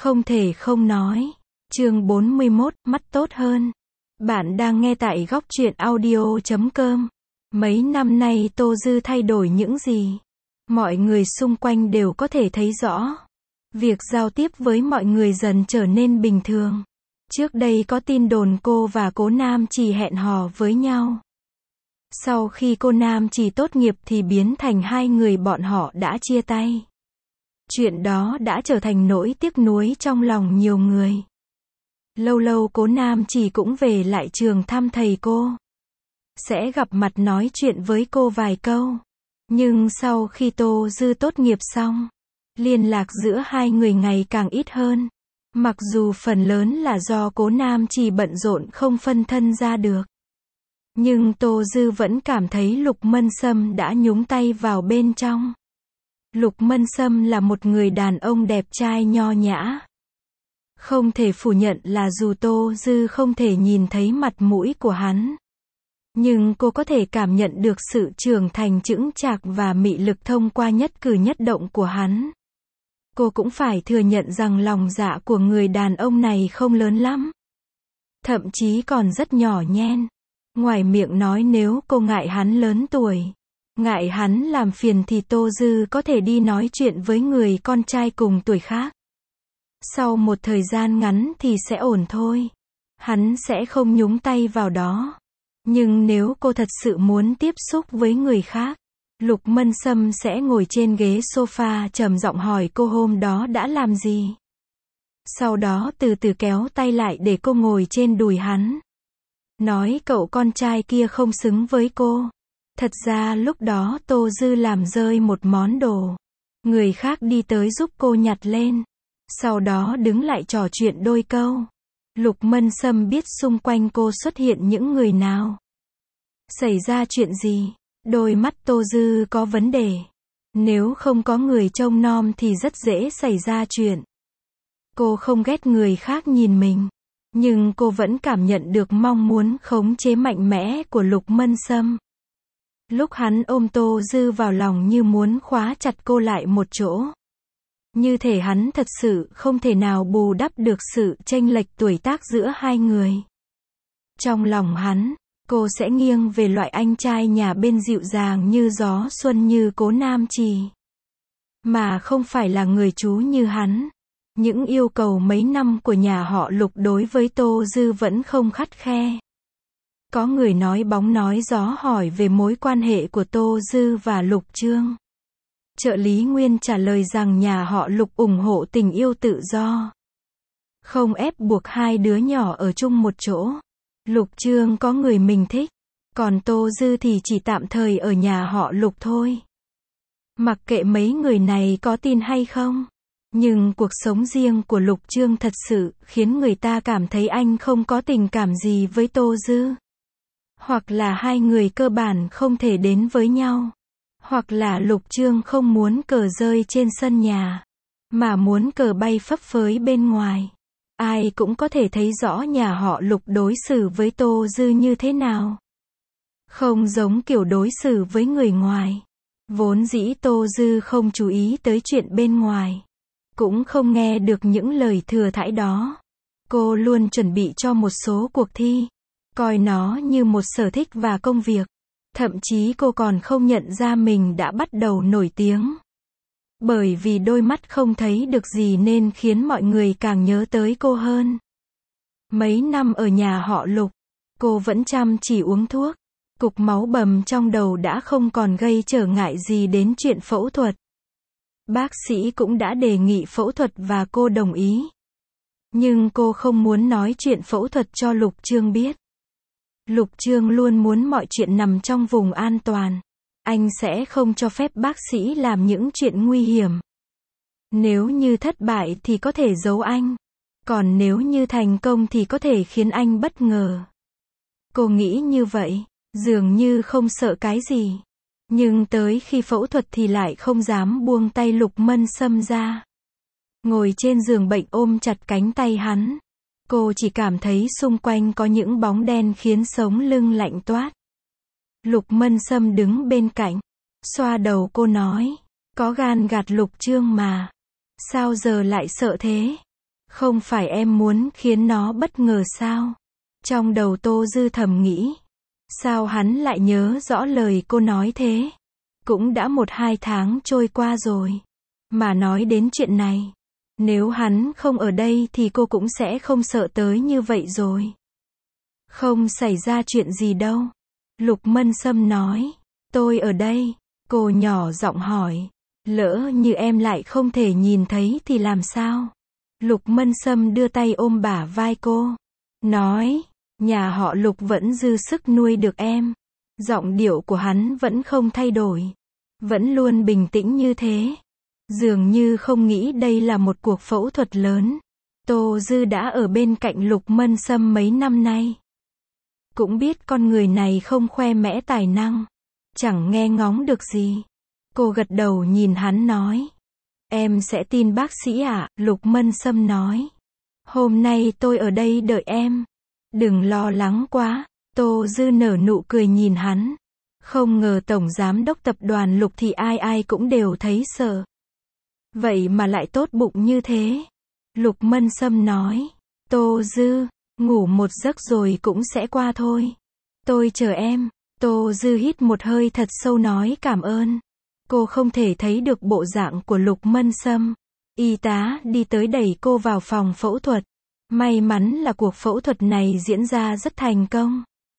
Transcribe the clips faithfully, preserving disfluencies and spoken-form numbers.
Không thể không nói. Chương bốn mươi mốt, mắt tốt hơn. Bạn đang nghe tại góc truyện audio chấm com. Mấy năm nay Tô Dư thay đổi những gì? Mọi người xung quanh đều có thể thấy rõ. Việc giao tiếp với mọi người dần trở nên bình thường. Trước đây có tin đồn cô và Cố Nam Chỉ hẹn hò với nhau. Sau khi cô Nam Chỉ tốt nghiệp thì biến thành hai người bọn họ đã chia tay. Chuyện đó đã trở thành nỗi tiếc nuối trong lòng nhiều người. Lâu lâu Cố Nam Chỉ cũng về lại trường thăm thầy cô. Sẽ gặp mặt nói chuyện với cô vài câu. Nhưng sau khi Tô Dư tốt nghiệp xong, liên lạc giữa hai người ngày càng ít hơn. Mặc dù phần lớn là do Cố Nam Chỉ bận rộn không phân thân ra được. Nhưng Tô Dư vẫn cảm thấy Lục Mân Sâm đã nhúng tay vào bên trong. Lục Mân Sâm là một người đàn ông đẹp trai nho nhã. Không thể phủ nhận là dù Tô Dư không thể nhìn thấy mặt mũi của hắn, nhưng cô có thể cảm nhận được sự trưởng thành chững chạc và mị lực thông qua nhất cử nhất động của hắn. Cô cũng phải thừa nhận rằng lòng dạ của người đàn ông này không lớn lắm. Thậm chí còn rất nhỏ nhen. Ngoài miệng nói nếu cô ngại hắn lớn tuổi, ngại hắn làm phiền thì Tô Dư có thể đi nói chuyện với người con trai cùng tuổi khác. Sau một thời gian ngắn thì sẽ ổn thôi. Hắn sẽ không nhúng tay vào đó. Nhưng nếu cô thật sự muốn tiếp xúc với người khác, Lục Mân Sâm sẽ ngồi trên ghế sofa trầm giọng hỏi cô hôm đó đã làm gì. Sau đó từ từ kéo tay lại để cô ngồi trên đùi hắn. Nói cậu con trai kia không xứng với cô. Thật ra lúc đó Tô Dư làm rơi một món đồ. Người khác đi tới giúp cô nhặt lên. Sau đó đứng lại trò chuyện đôi câu. Lục Mân Sâm biết xung quanh cô xuất hiện những người nào. Xảy ra chuyện gì? Đôi mắt Tô Dư có vấn đề. Nếu không có người trông nom thì rất dễ xảy ra chuyện. Cô không ghét người khác nhìn mình. Nhưng cô vẫn cảm nhận được mong muốn khống chế mạnh mẽ của Lục Mân Sâm. Lúc hắn ôm Tô Dư vào lòng như muốn khóa chặt cô lại một chỗ. Như thể hắn thật sự không thể nào bù đắp được sự chênh lệch tuổi tác giữa hai người. Trong lòng hắn, cô sẽ nghiêng về loại anh trai nhà bên dịu dàng như gió xuân như Cố Nam Chỉ. Mà không phải là người chú như hắn. Những yêu cầu mấy năm của nhà họ Lục đối với Tô Dư vẫn không khắt khe. Có người nói bóng nói gió hỏi về mối quan hệ của Tô Dư và Lục Trương. Trợ lý Nguyên trả lời rằng nhà họ Lục ủng hộ tình yêu tự do. Không ép buộc hai đứa nhỏ ở chung một chỗ. Lục Trương có người mình thích. Còn Tô Dư thì chỉ tạm thời ở nhà họ Lục thôi. Mặc kệ mấy người này có tin hay không. Nhưng cuộc sống riêng của Lục Trương thật sự khiến người ta cảm thấy anh không có tình cảm gì với Tô Dư. Hoặc là hai người cơ bản không thể đến với nhau. Hoặc là Lục Trương không muốn cờ rơi trên sân nhà, mà muốn cờ bay phấp phới bên ngoài. Ai cũng có thể thấy rõ nhà họ Lục đối xử với Tô Dư như thế nào. Không giống kiểu đối xử với người ngoài. Vốn dĩ Tô Dư không chú ý tới chuyện bên ngoài. Cũng không nghe được những lời thừa thãi đó. Cô luôn chuẩn bị cho một số cuộc thi. Coi nó như một sở thích và công việc. Thậm chí cô còn không nhận ra mình đã bắt đầu nổi tiếng. Bởi vì đôi mắt không thấy được gì nên khiến mọi người càng nhớ tới cô hơn. Mấy năm ở nhà họ Lục, cô vẫn chăm chỉ uống thuốc. Cục máu bầm trong đầu đã không còn gây trở ngại gì đến chuyện phẫu thuật. Bác sĩ cũng đã đề nghị phẫu thuật và cô đồng ý. Nhưng cô không muốn nói chuyện phẫu thuật cho Lục Trương biết. Lục Trương luôn muốn mọi chuyện nằm trong vùng an toàn. Anh sẽ không cho phép bác sĩ làm những chuyện nguy hiểm. Nếu như thất bại thì có thể giấu anh. Còn nếu như thành công thì có thể khiến anh bất ngờ. Cô nghĩ như vậy, dường như không sợ cái gì. Nhưng tới khi phẫu thuật thì lại không dám buông tay Lục Mân Sâm ra. Ngồi trên giường bệnh ôm chặt cánh tay hắn. Cô chỉ cảm thấy xung quanh có những bóng đen khiến sống lưng lạnh toát. Lục Mân Sâm đứng bên cạnh, xoa đầu cô nói, có gan gạt Lục Trương mà. Sao giờ lại sợ thế? Không phải em muốn khiến nó bất ngờ sao? Trong đầu Tô Dư thầm nghĩ. Sao hắn lại nhớ rõ lời cô nói thế? Cũng đã một hai tháng trôi qua rồi. Mà nói đến chuyện này, nếu hắn không ở đây thì cô cũng sẽ không sợ tới như vậy rồi. Không xảy ra chuyện gì đâu. Lục Mân Sâm nói. Tôi ở đây. Cô nhỏ giọng hỏi. Lỡ như em lại không thể nhìn thấy thì làm sao? Lục Mân Sâm đưa tay ôm bả vai cô. Nói. Nhà họ Lục vẫn dư sức nuôi được em. Giọng điệu của hắn vẫn không thay đổi. Vẫn luôn bình tĩnh như thế. Dường như không nghĩ đây là một cuộc phẫu thuật lớn. Tô Dư đã ở bên cạnh Lục Mân Sâm mấy năm nay. Cũng biết con người này không khoe mẽ tài năng. Chẳng nghe ngóng được gì. Cô gật đầu nhìn hắn nói. Em sẽ tin bác sĩ ạ, Lục Mân Sâm nói. Hôm nay tôi ở đây đợi em. Đừng lo lắng quá. Tô Dư nở nụ cười nhìn hắn. Không ngờ tổng giám đốc tập đoàn Lục thì ai ai cũng đều thấy sợ. Vậy mà lại tốt bụng như thế. Lục Mân Sâm nói. Tô Dư, ngủ một giấc rồi cũng sẽ qua thôi. Tôi chờ em. Tô Dư hít một hơi thật sâu nói cảm ơn. Cô không thể thấy được bộ dạng của Lục Mân Sâm. Y tá đi tới đẩy cô vào phòng phẫu thuật. May mắn là cuộc phẫu thuật này diễn ra rất thành công.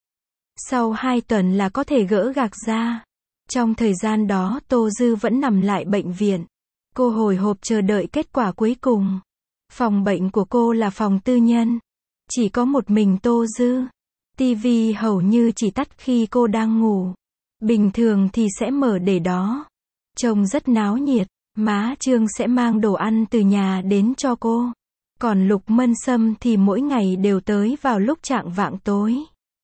Sau hai tuần là có thể gỡ gạc ra. Trong thời gian đó Tô Dư vẫn nằm lại bệnh viện. Cô hồi hộp chờ đợi kết quả cuối cùng. Phòng bệnh của cô là phòng tư nhân. Chỉ có một mình Tô Dư. Tivi hầu như chỉ tắt khi cô đang ngủ. Bình thường thì sẽ mở để đó. Trông rất náo nhiệt. Má Trương sẽ mang đồ ăn từ nhà đến cho cô. Còn Lục Mân Sâm thì mỗi ngày đều tới vào lúc chạng vạng tối.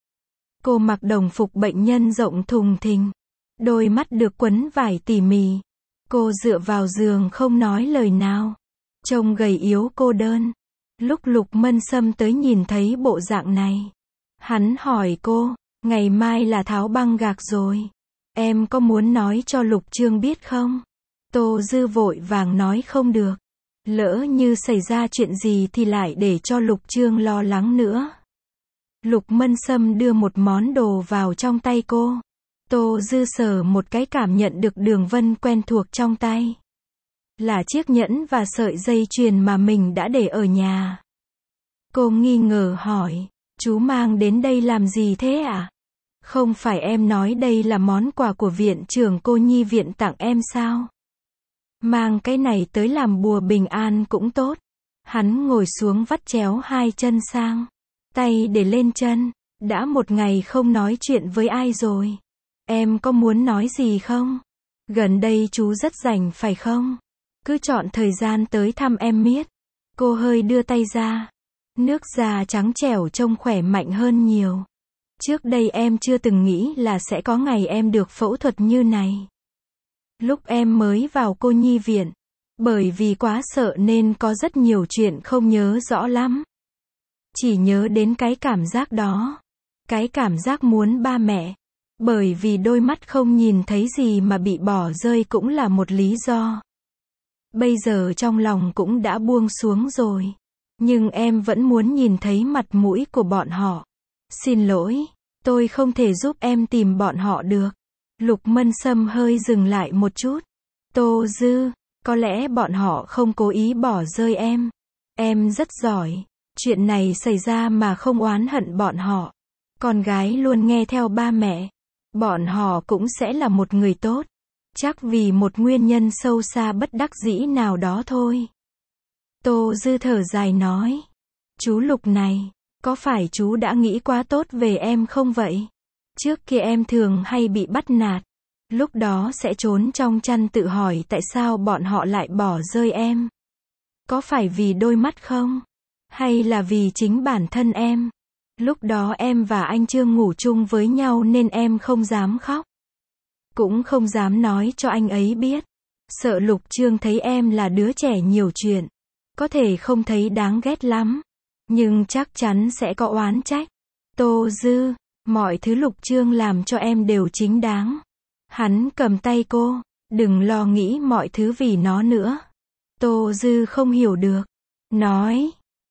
Cô mặc đồng phục bệnh nhân rộng thùng thình. Đôi mắt được quấn vải tỉ mỉ. Cô dựa vào giường không nói lời nào. Trông gầy yếu cô đơn. Lúc Lục Mân Sâm tới nhìn thấy bộ dạng này. Hắn hỏi cô, ngày mai là tháo băng gạc rồi. Em có muốn nói cho Lục Trương biết không? Tô Dư vội vàng nói không được. Lỡ như xảy ra chuyện gì thì lại để cho Lục Trương lo lắng nữa. Lục Mân Sâm đưa một món đồ vào trong tay cô. Tô Dư sờ một cái cảm nhận được đường vân quen thuộc trong tay. Là chiếc nhẫn và sợi dây chuyền mà mình đã để ở nhà. Cô nghi ngờ hỏi, chú mang đến đây làm gì thế ạ? Không phải em nói đây là món quà của viện trưởng cô nhi viện tặng em sao? Mang cái này tới làm bùa bình an cũng tốt. Hắn ngồi xuống vắt chéo hai chân sang. Tay để lên chân. Đã một ngày không nói chuyện với ai rồi. Em có muốn nói gì không? Gần đây chú rất rảnh phải không? Cứ chọn thời gian tới thăm em miết. Cô hơi đưa tay ra. Nước da trắng trẻo trông khỏe mạnh hơn nhiều. Trước đây em chưa từng nghĩ là sẽ có ngày em được phẫu thuật như này. Lúc em mới vào cô nhi viện. Bởi vì quá sợ nên có rất nhiều chuyện không nhớ rõ lắm. Chỉ nhớ đến cái cảm giác đó. Cái cảm giác muốn ba mẹ. Bởi vì đôi mắt không nhìn thấy gì mà bị bỏ rơi cũng là một lý do. Bây giờ trong lòng cũng đã buông xuống rồi. Nhưng em vẫn muốn nhìn thấy mặt mũi của bọn họ. Xin lỗi, tôi không thể giúp em tìm bọn họ được. Lục Mân Sâm hơi dừng lại một chút. Tô Dư, có lẽ bọn họ không cố ý bỏ rơi em. Em rất giỏi. Chuyện này xảy ra mà không oán hận bọn họ. Con gái luôn nghe theo ba mẹ. Bọn họ cũng sẽ là một người tốt. Chắc vì một nguyên nhân sâu xa bất đắc dĩ nào đó thôi. Tô Dư thở dài nói. Chú Lục này, có phải chú đã nghĩ quá tốt về em không vậy? Trước kia em thường hay bị bắt nạt. Lúc đó sẽ trốn trong chăn tự hỏi tại sao bọn họ lại bỏ rơi em. Có phải vì đôi mắt không? Hay là vì chính bản thân em? Lúc đó em và anh Trương ngủ chung với nhau nên em không dám khóc. Cũng không dám nói cho anh ấy biết. Sợ Lục Trương thấy em là đứa trẻ nhiều chuyện. Có thể không thấy đáng ghét lắm. Nhưng chắc chắn sẽ có oán trách. Tô Dư, mọi thứ Lục Trương làm cho em đều chính đáng. Hắn cầm tay cô. Đừng lo nghĩ mọi thứ vì nó nữa. Tô Dư không hiểu được. Nói,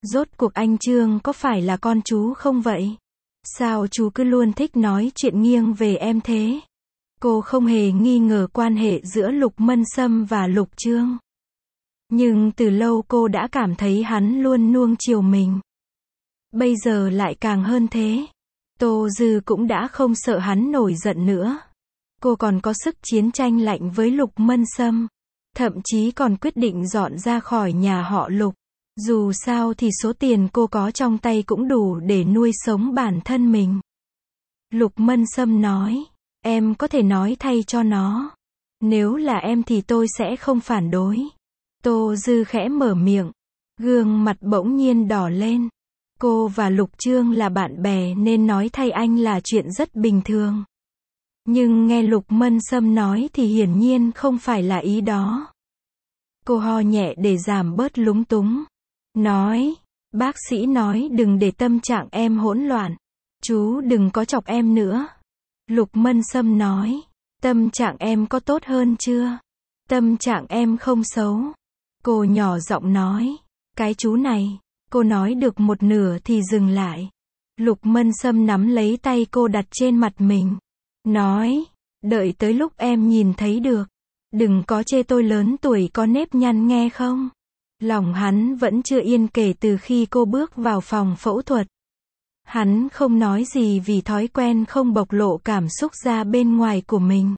Rốt cuộc anh Trương có phải là con chú không vậy? Sao chú cứ luôn thích nói chuyện nghiêng về em thế? Cô không hề nghi ngờ quan hệ giữa Lục Mân Sâm và Lục Trương. Nhưng từ lâu cô đã cảm thấy hắn luôn nuông chiều mình. Bây giờ lại càng hơn thế. Tô Dư cũng đã không sợ hắn nổi giận nữa. Cô còn có sức chiến tranh lạnh với Lục Mân Sâm. Thậm chí còn quyết định dọn ra khỏi nhà họ Lục. Dù sao thì số tiền cô có trong tay cũng đủ để nuôi sống bản thân mình. Lục Mân Sâm nói, em có thể nói thay cho nó. Nếu là em thì tôi sẽ không phản đối. Tô Dư khẽ mở miệng. Gương mặt bỗng nhiên đỏ lên. Cô và Lục Trương là bạn bè nên nói thay anh là chuyện rất bình thường. Nhưng nghe Lục Mân Sâm nói thì hiển nhiên không phải là ý đó. Cô ho nhẹ để giảm bớt lúng túng. Nói, bác sĩ nói đừng để tâm trạng em hỗn loạn. Chú đừng có chọc em nữa. Lục Mân Sâm nói, tâm trạng em có tốt hơn chưa? Tâm trạng em không xấu. Cô nhỏ giọng nói, cái chú này. Cô nói được một nửa thì dừng lại. Lục Mân Sâm nắm lấy tay cô đặt trên mặt mình. Nói, đợi tới lúc em nhìn thấy được. Đừng có chê tôi lớn tuổi có nếp nhăn nghe không? Lòng hắn vẫn chưa yên kể từ khi cô bước vào phòng phẫu thuật. Hắn không nói gì vì thói quen không bộc lộ cảm xúc ra bên ngoài của mình.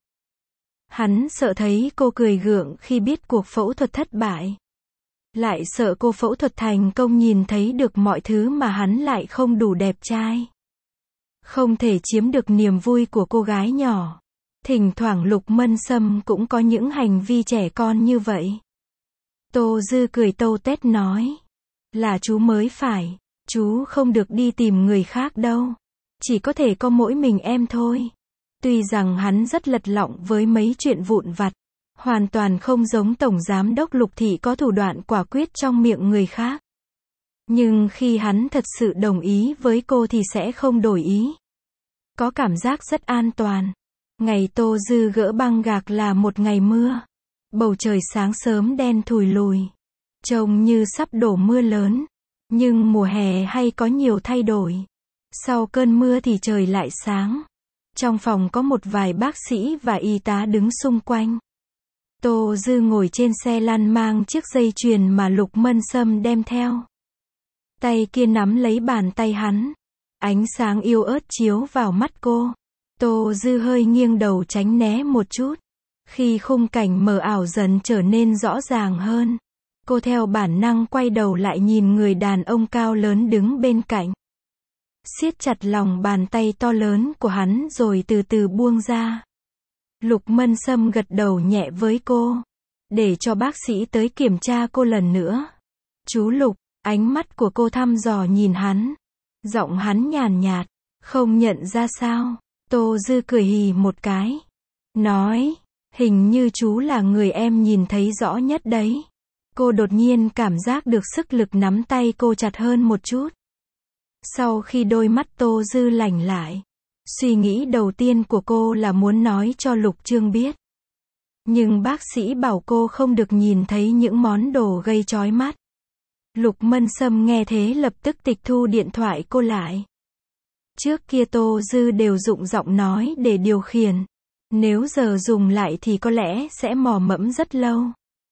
Hắn sợ thấy cô cười gượng khi biết cuộc phẫu thuật thất bại. Lại sợ cô phẫu thuật thành công nhìn thấy được mọi thứ mà hắn lại không đủ đẹp trai. Không thể chiếm được niềm vui của cô gái nhỏ. Thỉnh thoảng Lục Mân Sâm cũng có những hành vi trẻ con như vậy. Tô Dư cười tâu tét nói. Là chú mới phải. Chú không được đi tìm người khác đâu. Chỉ có thể có mỗi mình em thôi. Tuy rằng hắn rất lật lọng với mấy chuyện vụn vặt. Hoàn toàn không giống Tổng Giám đốc Lục Thị có thủ đoạn quả quyết trong miệng người khác. Nhưng khi hắn thật sự đồng ý với cô thì sẽ không đổi ý. Có cảm giác rất an toàn. Ngày Tô Dư gỡ băng gạc là một ngày mưa. Bầu trời sáng sớm đen thùi lùi. Trông như sắp đổ mưa lớn. Nhưng mùa hè hay có nhiều thay đổi. Sau cơn mưa thì trời lại sáng. Trong phòng có một vài bác sĩ và y tá đứng xung quanh. Tô Dư ngồi trên xe lăn mang chiếc dây chuyền mà Lục Mân Sâm đem theo. Tay kia nắm lấy bàn tay hắn. Ánh sáng yếu ớt chiếu vào mắt cô. Tô Dư hơi nghiêng đầu tránh né một chút. Khi khung cảnh mờ ảo dần trở nên rõ ràng hơn, cô theo bản năng quay đầu lại nhìn người đàn ông cao lớn đứng bên cạnh. Siết chặt lòng bàn tay to lớn của hắn rồi từ từ buông ra. Lục Mân Sâm gật đầu nhẹ với cô. Để cho bác sĩ tới kiểm tra cô lần nữa. Chú Lục, ánh mắt của cô thăm dò nhìn hắn. Giọng hắn nhàn nhạt, không nhận ra sao. Tô Dư cười hì một cái. Nói, hình như chú là người em nhìn thấy rõ nhất đấy. Cô đột nhiên cảm giác được sức lực nắm tay cô chặt hơn một chút. Sau khi đôi mắt Tô Dư lành lại, suy nghĩ đầu tiên của cô là muốn nói cho Lục Trương biết. Nhưng bác sĩ bảo cô không được nhìn thấy những món đồ gây chói mắt. Lục Mân Sâm nghe thế lập tức tịch thu điện thoại cô lại. Trước kia Tô Dư đều dụng giọng nói để điều khiển. Nếu giờ dùng lại thì có lẽ sẽ mò mẫm rất lâu.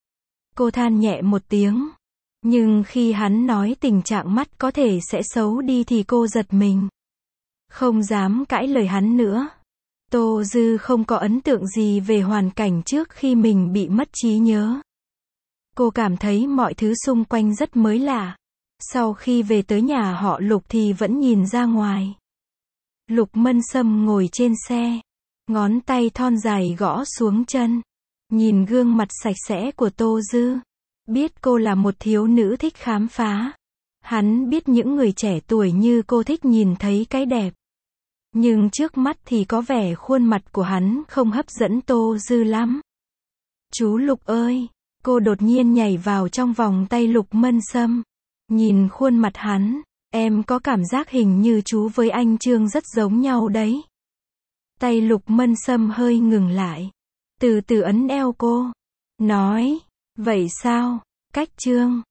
Cô than nhẹ một tiếng. Nhưng khi hắn nói tình trạng mắt có thể sẽ xấu đi thì cô giật mình. Không dám cãi lời hắn nữa. Tô Dư không có ấn tượng gì về hoàn cảnh trước khi mình bị mất trí nhớ. Cô cảm thấy mọi thứ xung quanh rất mới lạ. Sau khi về tới nhà họ Lục thì vẫn nhìn ra ngoài. Lục Mân Sâm ngồi trên xe. Ngón tay thon dài gõ xuống chân. Nhìn gương mặt sạch sẽ của Tô Dư. Biết cô là một thiếu nữ thích khám phá. Hắn biết những người trẻ tuổi như cô thích nhìn thấy cái đẹp. Nhưng trước mắt thì có vẻ khuôn mặt của hắn không hấp dẫn Tô Dư lắm. Chú Lục ơi! Cô đột nhiên nhảy vào trong vòng tay Lục Mân Sâm. Nhìn khuôn mặt hắn, em có cảm giác hình như chú với anh Trương rất giống nhau đấy. Tay Lục Mân Sâm hơi ngừng lại. Từ từ ấn eo cô. Nói, vậy sao? Cách Trương,